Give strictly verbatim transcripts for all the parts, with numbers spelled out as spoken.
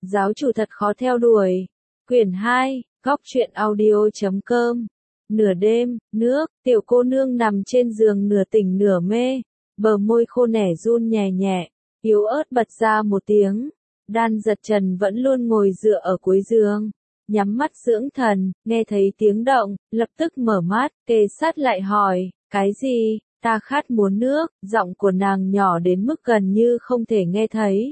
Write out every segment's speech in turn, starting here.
Giáo chủ thật khó theo đuổi. Quyển hai, góc truyện audio chấm com. Nửa đêm, nước, tiểu cô nương nằm trên giường nửa tỉnh nửa mê, bờ môi khô nẻ run nhẹ nhẹ, yếu ớt bật ra một tiếng. Đan Giật Trần vẫn luôn ngồi dựa ở cuối giường, nhắm mắt dưỡng thần, nghe thấy tiếng động, lập tức mở mắt, kề sát lại hỏi, cái gì, ta khát muốn nước, giọng của nàng nhỏ đến mức gần như không thể nghe thấy.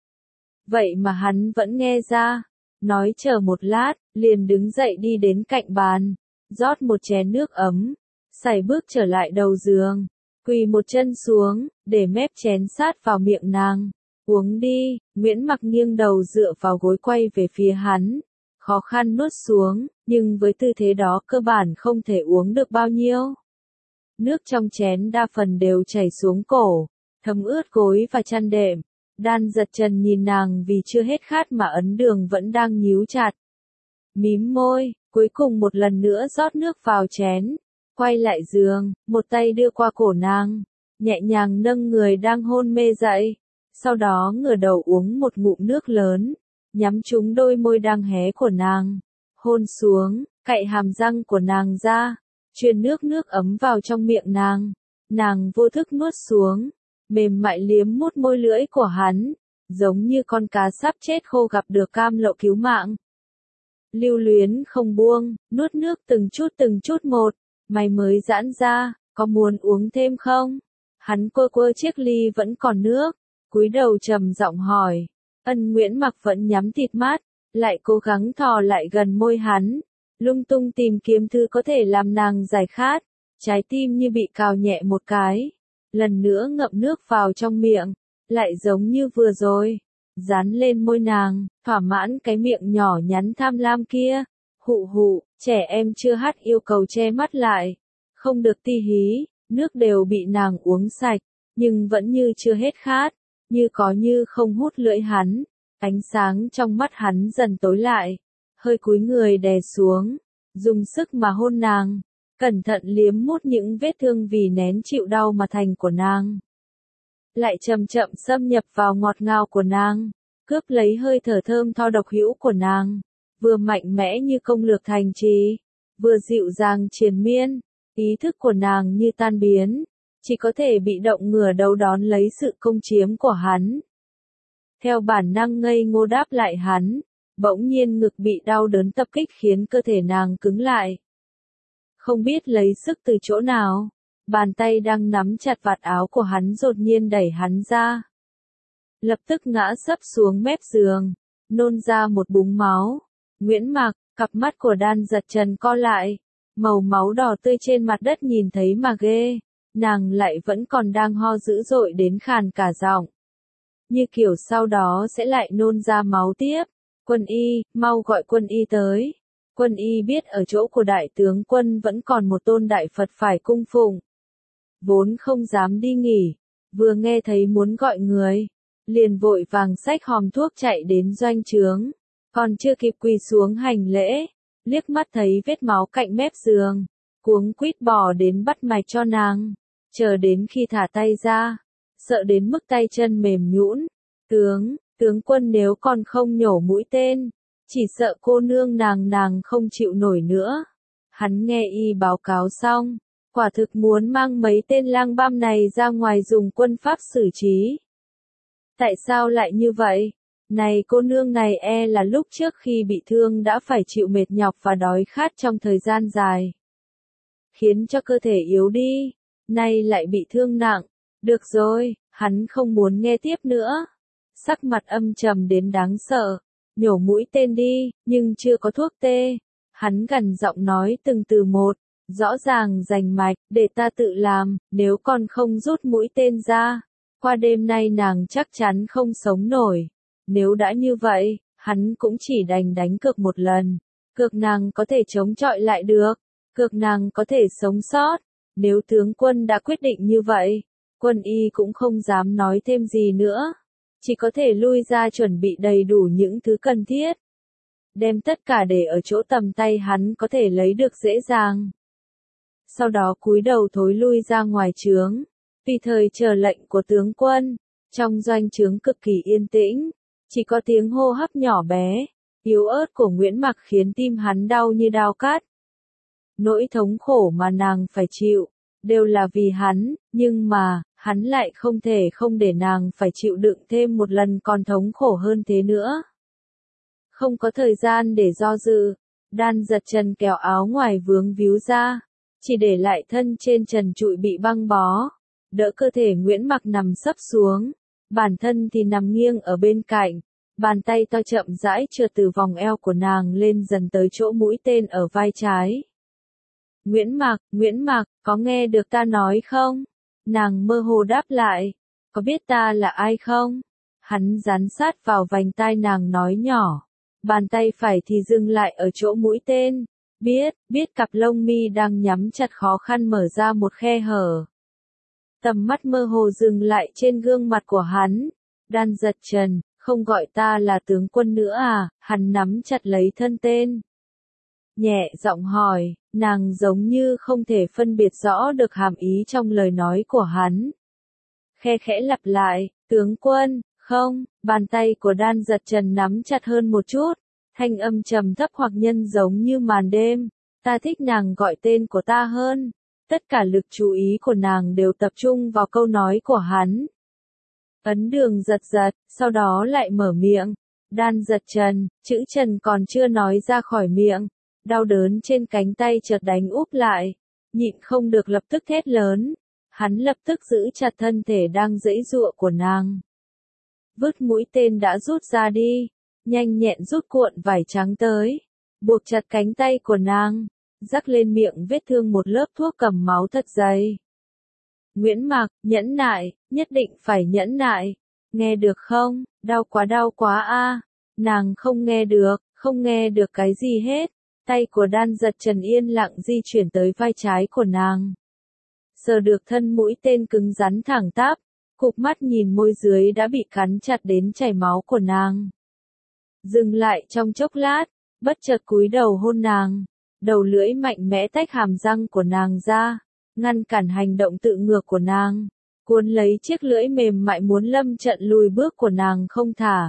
Vậy mà hắn vẫn nghe ra, nói chờ một lát, liền đứng dậy đi đến cạnh bàn, rót một chén nước ấm, sải bước trở lại đầu giường, quỳ một chân xuống, để mép chén sát vào miệng nàng. Uống đi, Nguyễn Mặc nghiêng đầu dựa vào gối quay về phía hắn, khó khăn nuốt xuống, nhưng với tư thế đó cơ bản không thể uống được bao nhiêu. Nước trong chén đa phần đều chảy xuống cổ, thấm ướt gối và chăn đệm. Đan Giật Trần nhìn nàng vì chưa hết khát mà ấn đường vẫn đang nhíu chặt. Mím môi, cuối cùng một lần nữa rót nước vào chén, quay lại giường, một tay đưa qua cổ nàng, nhẹ nhàng nâng người đang hôn mê dậy, sau đó ngửa đầu uống một ngụm nước lớn, nhắm trúng đôi môi đang hé của nàng, hôn xuống, cạy hàm răng của nàng ra, truyền nước nước ấm vào trong miệng nàng, nàng vô thức nuốt xuống, mềm mại liếm mút môi lưỡi của hắn, giống như con cá sắp chết khô gặp được cam lộ cứu mạng. Lưu luyến không buông, nuốt nước từng chút từng chút một, mày mới giãn ra, có muốn uống thêm không? Hắn quơ quơ chiếc ly vẫn còn nước, cúi đầu trầm giọng hỏi. Ân Nguyễn Mặc vẫn nhắm thịt mắt, lại cố gắng thò lại gần môi hắn, lung tung tìm kiếm thứ có thể làm nàng giải khát, trái tim như bị cào nhẹ một cái, lần nữa ngậm nước vào trong miệng, lại giống như vừa rồi, dán lên môi nàng, thỏa mãn cái miệng nhỏ nhắn tham lam kia. Hụ hụ, trẻ em chưa hát yêu cầu che mắt lại, không được ti hí, nước đều bị nàng uống sạch, nhưng vẫn như chưa hết khát, như có như không hút lưỡi hắn, ánh sáng trong mắt hắn dần tối lại, hơi cúi người đè xuống, dùng sức mà hôn nàng, cẩn thận liếm mút những vết thương vì nén chịu đau mà thành của nàng. Lại chậm chậm xâm nhập vào ngọt ngào của nàng, cướp lấy hơi thở thơm tho độc hữu của nàng, vừa mạnh mẽ như công lược thành trì, vừa dịu dàng triền miên, ý thức của nàng như tan biến, chỉ có thể bị động ngửa đầu đón lấy sự công chiếm của hắn. Theo bản năng ngây ngô đáp lại hắn, bỗng nhiên ngực bị đau đớn tập kích khiến cơ thể nàng cứng lại. Không biết lấy sức từ chỗ nào, bàn tay đang nắm chặt vạt áo của hắn đột nhiên đẩy hắn ra. Lập tức ngã sấp xuống mép giường, nôn ra một búng máu. Nguyễn Mặc, cặp mắt của Đan Giật Trần co lại, màu máu đỏ tươi trên mặt đất nhìn thấy mà ghê, nàng lại vẫn còn đang ho dữ dội đến khàn cả giọng. Như kiểu sau đó sẽ lại nôn ra máu tiếp. Quân y, mau gọi quân y tới. Quân y biết ở chỗ của đại tướng quân vẫn còn một tôn đại Phật phải cung phụng. Vốn không dám đi nghỉ, vừa nghe thấy muốn gọi người, liền vội vàng xách hòm thuốc chạy đến doanh trướng, còn chưa kịp quỳ xuống hành lễ, liếc mắt thấy vết máu cạnh mép giường, cuống quýt bò đến bắt mạch cho nàng, chờ đến khi thả tay ra, sợ đến mức tay chân mềm nhũn. Tướng, tướng quân nếu còn không nhổ mũi tên, chỉ sợ cô nương nàng nàng không chịu nổi nữa. Hắn nghe y báo cáo xong, quả thực muốn mang mấy tên lang băm này ra ngoài dùng quân pháp xử trí. Tại sao lại như vậy? Này cô nương này e là lúc trước khi bị thương đã phải chịu mệt nhọc và đói khát trong thời gian dài, khiến cho cơ thể yếu đi, nay lại bị thương nặng. Được rồi, hắn không muốn nghe tiếp nữa. Sắc mặt âm trầm đến đáng sợ, nhổ mũi tên đi, nhưng chưa có thuốc tê. Hắn gằn giọng nói từng từ một, rõ ràng rành mạch, để ta tự làm, nếu còn không rút mũi tên ra, qua đêm nay nàng chắc chắn không sống nổi. Nếu đã như vậy, hắn cũng chỉ đành đánh cược một lần, cược nàng có thể chống chọi lại được, cược nàng có thể sống sót. Nếu tướng quân đã quyết định như vậy, quân y cũng không dám nói thêm gì nữa, chỉ có thể lui ra chuẩn bị đầy đủ những thứ cần thiết, đem tất cả để ở chỗ tầm tay hắn có thể lấy được dễ dàng. Sau đó cúi đầu thối lui ra ngoài trướng, tùy thời chờ lệnh của tướng quân. Trong doanh trướng cực kỳ yên tĩnh, Chỉ có tiếng hô hấp nhỏ bé, yếu ớt của Nguyễn Mặc khiến tim hắn đau như dao cắt. Nỗi thống khổ mà nàng phải chịu, đều là vì hắn, nhưng mà, hắn lại không thể không để nàng phải chịu đựng thêm một lần còn thống khổ hơn thế nữa. Không có thời gian để do dự, Đan giật trần kéo áo ngoài vướng víu ra, chỉ để lại thân trên trần trụi bị băng bó, đỡ cơ thể Nguyễn Mặc nằm sấp xuống, bản thân thì nằm nghiêng ở bên cạnh, bàn tay to chậm rãi trượt từ vòng eo của nàng lên dần tới chỗ mũi tên ở vai trái. Nguyễn Mặc, Nguyễn Mặc, có nghe được ta nói không? Nàng mơ hồ đáp lại, có biết ta là ai không? Hắn dán sát vào vành tai nàng nói nhỏ, bàn tay phải thì dừng lại ở chỗ mũi tên, biết, biết cặp lông mi đang nhắm chặt khó khăn mở ra một khe hở. Tầm mắt mơ hồ dừng lại trên gương mặt của hắn, Đan giật trần, không gọi ta là tướng quân nữa à? Hắn nắm chặt lấy thân tên. Nhẹ giọng hỏi, nàng giống như không thể phân biệt rõ được hàm ý trong lời nói của hắn. Khe khẽ lặp lại, tướng quân, không, bàn tay của Đan giật trần nắm chặt hơn một chút, thanh âm trầm thấp hoặc nhân giống như màn đêm, ta thích nàng gọi tên của ta hơn. Tất cả lực chú ý của nàng đều tập trung vào câu nói của hắn. Ấn Đường giật giật, sau đó lại mở miệng. Đan giật trần, chữ trần còn chưa nói ra khỏi miệng. Đau đớn trên cánh tay chợt đánh úp lại. Nhịn không được lập tức thét lớn. Hắn lập tức giữ chặt thân thể đang giãy giụa của nàng. Vứt mũi tên đã rút ra đi. Nhanh nhẹn rút cuộn vải trắng tới. Buộc chặt cánh tay của nàng. Rắc lên miệng vết thương một lớp thuốc cầm máu thật dày. Nguyễn Mặc, nhẫn nại, nhất định phải nhẫn nại. Nghe được không? Đau quá đau quá a. Nàng không nghe được, không nghe được cái gì hết. Tay của Đan giật trần yên lặng di chuyển tới vai trái của nàng. Sờ được thân mũi tên cứng rắn thẳng tắp, cụp mắt nhìn môi dưới đã bị cắn chặt đến chảy máu của nàng. Dừng lại trong chốc lát, bất chợt cúi đầu hôn nàng. Đầu lưỡi mạnh mẽ tách hàm răng của nàng ra, ngăn cản hành động tự ngược của nàng, cuốn lấy chiếc lưỡi mềm mại muốn lâm trận lùi bước của nàng không thả.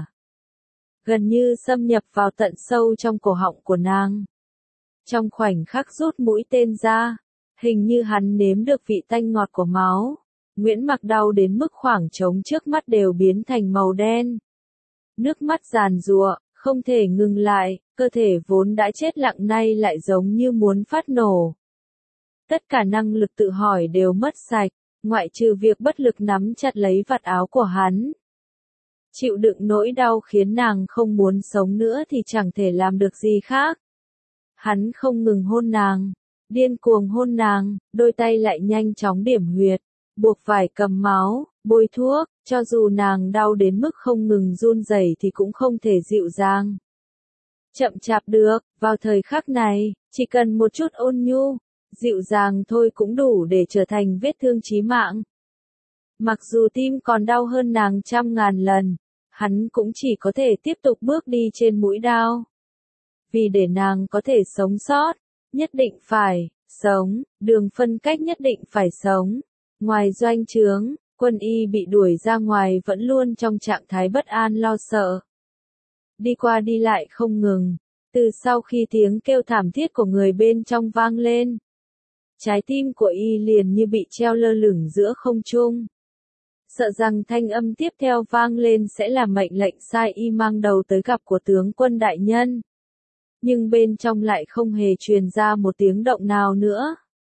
Gần như xâm nhập vào tận sâu trong cổ họng của nàng. Trong khoảnh khắc rút mũi tên ra, hình như hắn nếm được vị tanh ngọt của máu. Nguyễn Mặc đau đến mức khoảng trống trước mắt đều biến thành màu đen. Nước mắt giàn giụa, không thể ngừng lại, cơ thể vốn đã chết lặng nay lại giống như muốn phát nổ. Tất cả năng lực tự hỏi đều mất sạch, ngoại trừ việc bất lực nắm chặt lấy vạt áo của hắn. Chịu đựng nỗi đau khiến nàng không muốn sống nữa thì chẳng thể làm được gì khác. Hắn không ngừng hôn nàng, điên cuồng hôn nàng, đôi tay lại nhanh chóng điểm huyệt, buộc vải cầm máu, bôi thuốc, cho dù nàng đau đến mức không ngừng run rẩy thì cũng không thể dịu dàng. Chậm chạp được, vào thời khắc này, chỉ cần một chút ôn nhu, dịu dàng thôi cũng đủ để trở thành vết thương chí mạng. Mặc dù tim còn đau hơn nàng trăm ngàn lần, hắn cũng chỉ có thể tiếp tục bước đi trên mũi đao. Vì để nàng có thể sống sót, nhất định phải sống, đường phân cách nhất định phải sống. Ngoài doanh trướng, Quân Y bị đuổi ra ngoài vẫn luôn trong trạng thái bất an lo sợ. Đi qua đi lại không ngừng, từ sau khi tiếng kêu thảm thiết của người bên trong vang lên. Trái tim của Y liền như bị treo lơ lửng giữa không trung. Sợ rằng thanh âm tiếp theo vang lên sẽ là mệnh lệnh sai Y mang đầu tới gặp của tướng quân đại nhân. Nhưng bên trong lại không hề truyền ra một tiếng động nào nữa.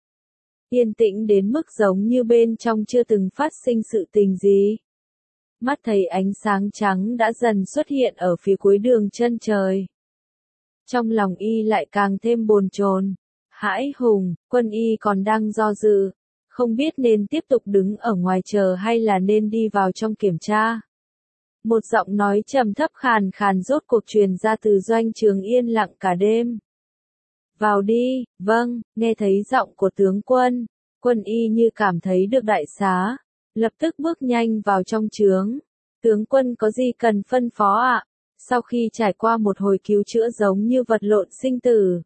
Yên tĩnh đến mức giống như bên trong chưa từng phát sinh sự tình gì. Mắt thấy ánh sáng trắng đã dần xuất hiện ở phía cuối đường chân trời. Trong lòng Y lại càng thêm bồn chồn, hãi hùng. Quân Y còn đang do dự, không biết nên tiếp tục đứng ở ngoài chờ hay là nên đi vào trong kiểm tra. Một giọng nói trầm thấp khàn khàn rốt cuộc truyền ra từ doanh trướng yên lặng cả đêm. Vào đi, vâng, nghe thấy giọng của tướng quân, Quân Y như cảm thấy được đại xá, lập tức bước nhanh vào trong trướng. Tướng quân có gì cần phân phó ạ? Sau khi trải qua một hồi cứu chữa giống như vật lộn sinh tử,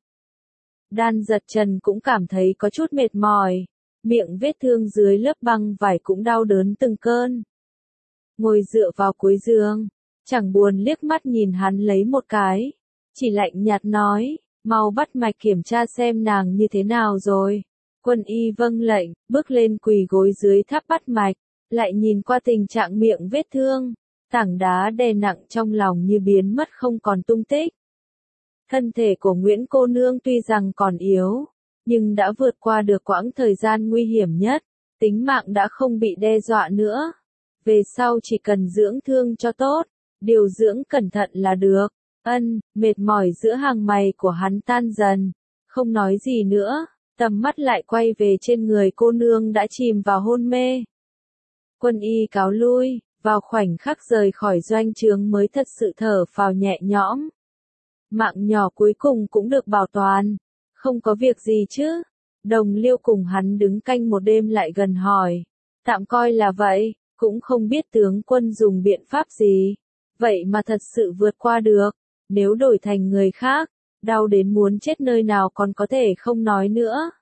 Đan giật trần cũng cảm thấy có chút mệt mỏi, miệng vết thương dưới lớp băng vải cũng đau đớn từng cơn. Ngồi dựa vào cuối giường, chẳng buồn liếc mắt nhìn hắn lấy một cái, chỉ lạnh nhạt nói, mau bắt mạch kiểm tra xem nàng như thế nào rồi. Quân y vâng lệnh, bước lên quỳ gối dưới tháp bắt mạch, lại nhìn qua tình trạng miệng vết thương, tảng đá đè nặng trong lòng như biến mất không còn tung tích. Thân thể của Nguyễn cô nương tuy rằng còn yếu, nhưng đã vượt qua được quãng thời gian nguy hiểm nhất, tính mạng đã không bị đe dọa nữa. Về sau chỉ cần dưỡng thương cho tốt, điều dưỡng cẩn thận là được. Ân, mệt mỏi giữa hàng mày của hắn tan dần, không nói gì nữa, tầm mắt lại quay về trên người cô nương đã chìm vào hôn mê. Quân y cáo lui, vào khoảnh khắc rời khỏi doanh trướng mới thật sự thở phào nhẹ nhõm. Mạng nhỏ cuối cùng cũng được bảo toàn, không có việc gì chứ. Đồng Liêu cùng hắn đứng canh một đêm lại gần hỏi, tạm coi là vậy, cũng không biết tướng quân dùng biện pháp gì, vậy mà thật sự vượt qua được, nếu đổi thành người khác, đau đến muốn chết nơi nào còn có thể không nói nữa.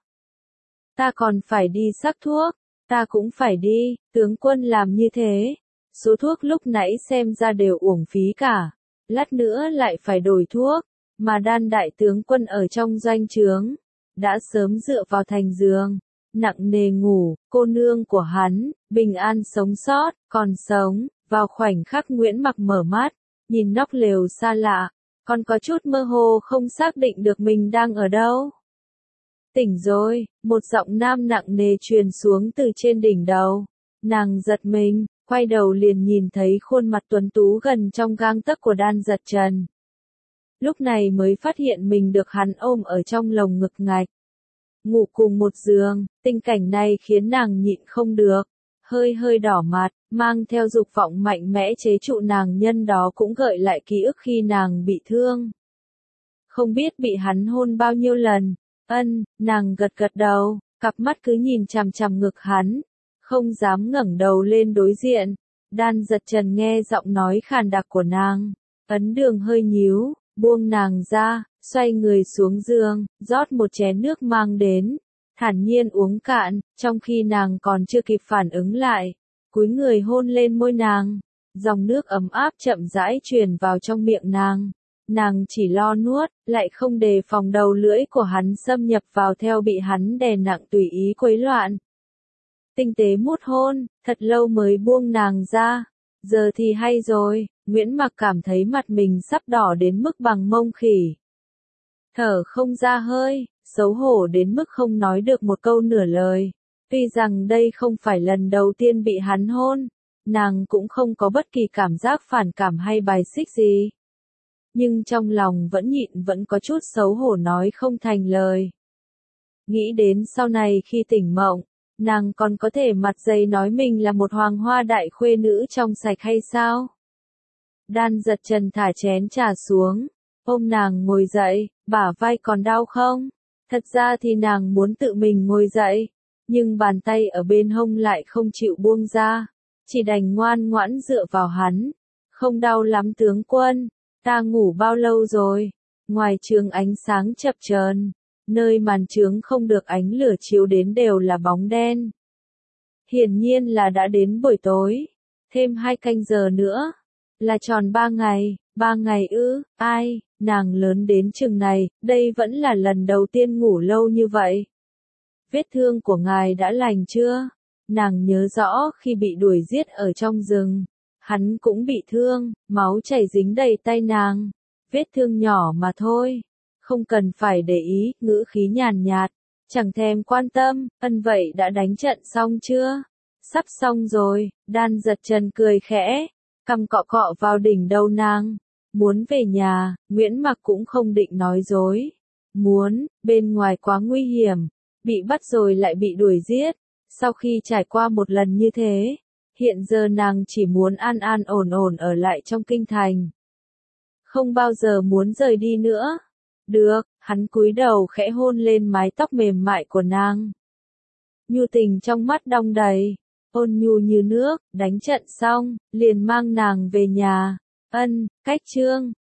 Ta còn phải đi sắc thuốc, ta cũng phải đi, tướng quân làm như thế, số thuốc lúc nãy xem ra đều uổng phí cả, lát nữa lại phải đổi thuốc, mà Đan đại tướng quân ở trong doanh trướng, đã sớm dựa vào thành giường, nặng nề ngủ, cô nương của hắn, bình an sống sót, còn sống, vào khoảnh khắc Nguyễn Mặc mở mắt, nhìn nóc lều xa lạ, còn có chút mơ hồ không xác định được mình đang ở đâu. Tỉnh rồi, một giọng nam nặng nề truyền xuống từ trên đỉnh đầu, nàng giật mình, quay đầu liền nhìn thấy khuôn mặt tuấn tú gần trong gang tấc của Đan Dật Trần. Lúc này mới phát hiện mình được hắn ôm ở trong lồng ngực ngạch. Ngủ cùng một giường, tình cảnh này khiến nàng nhịn không được, hơi hơi đỏ mặt, mang theo dục vọng mạnh mẽ chế trụ nàng, nhân đó cũng gợi lại ký ức khi nàng bị thương. Không biết bị hắn hôn bao nhiêu lần, ân, nàng gật gật đầu, cặp mắt cứ nhìn chằm chằm ngực hắn, không dám ngẩng đầu lên đối diện. Đan Dật Trần nghe giọng nói khàn đặc của nàng, ấn đường hơi nhíu, buông nàng ra, xoay người xuống giường, rót một chén nước mang đến, thản nhiên uống cạn, trong khi nàng còn chưa kịp phản ứng lại, cúi người hôn lên môi nàng, dòng nước ấm áp chậm rãi truyền vào trong miệng nàng, nàng chỉ lo nuốt, lại không đề phòng đầu lưỡi của hắn xâm nhập vào theo bị hắn đè nặng tùy ý quấy loạn. Tinh tế mút hôn, thật lâu mới buông nàng ra, giờ thì hay rồi, Nguyễn Mặc cảm thấy mặt mình sắp đỏ đến mức bằng mông khỉ. Thở không ra hơi, xấu hổ đến mức không nói được một câu nửa lời. Tuy rằng đây không phải lần đầu tiên bị hắn hôn, nàng cũng không có bất kỳ cảm giác phản cảm hay bài xích gì. Nhưng trong lòng vẫn nhịn vẫn có chút xấu hổ nói không thành lời. Nghĩ đến sau này khi tỉnh mộng, nàng còn có thể mặt dày nói mình là một hoàng hoa đại khuê nữ trong sạch hay sao? Đan Dật Trần thả chén trà xuống, ôm nàng ngồi dậy, bả vai còn đau không? Thật ra thì nàng muốn tự mình ngồi dậy, nhưng bàn tay ở bên hông lại không chịu buông ra, chỉ đành ngoan ngoãn dựa vào hắn. Không đau lắm tướng quân, ta ngủ bao lâu rồi? Ngoài trường ánh sáng chập chờn, nơi màn trướng không được ánh lửa chiếu đến đều là bóng đen. Hiển nhiên là đã đến buổi tối, thêm hai canh giờ nữa, là tròn ba ngày, ba ngày ư, ai, nàng lớn đến chừng này, đây vẫn là lần đầu tiên ngủ lâu như vậy. Vết thương của ngài đã lành chưa? Nàng nhớ rõ khi bị đuổi giết ở trong rừng, hắn cũng bị thương, máu chảy dính đầy tay nàng, vết thương nhỏ mà thôi, không cần phải để ý, ngữ khí nhàn nhạt, chẳng thèm quan tâm, ân vậy đã đánh trận xong chưa? Sắp xong rồi, Đan Dật Trần cười khẽ, cằm cọ cọ vào đỉnh đầu nàng. Muốn về nhà, Nguyễn Mặc cũng không định nói dối. Muốn, bên ngoài quá nguy hiểm, bị bắt rồi lại bị đuổi giết. Sau khi trải qua một lần như thế, hiện giờ nàng chỉ muốn an an ổn ổn ở lại trong kinh thành. Không bao giờ muốn rời đi nữa. Được, hắn cúi đầu khẽ hôn lên mái tóc mềm mại của nàng. Nhu tình trong mắt đong đầy, ôn nhu như nước, đánh trận xong, liền mang nàng về nhà. Ân, cách chương,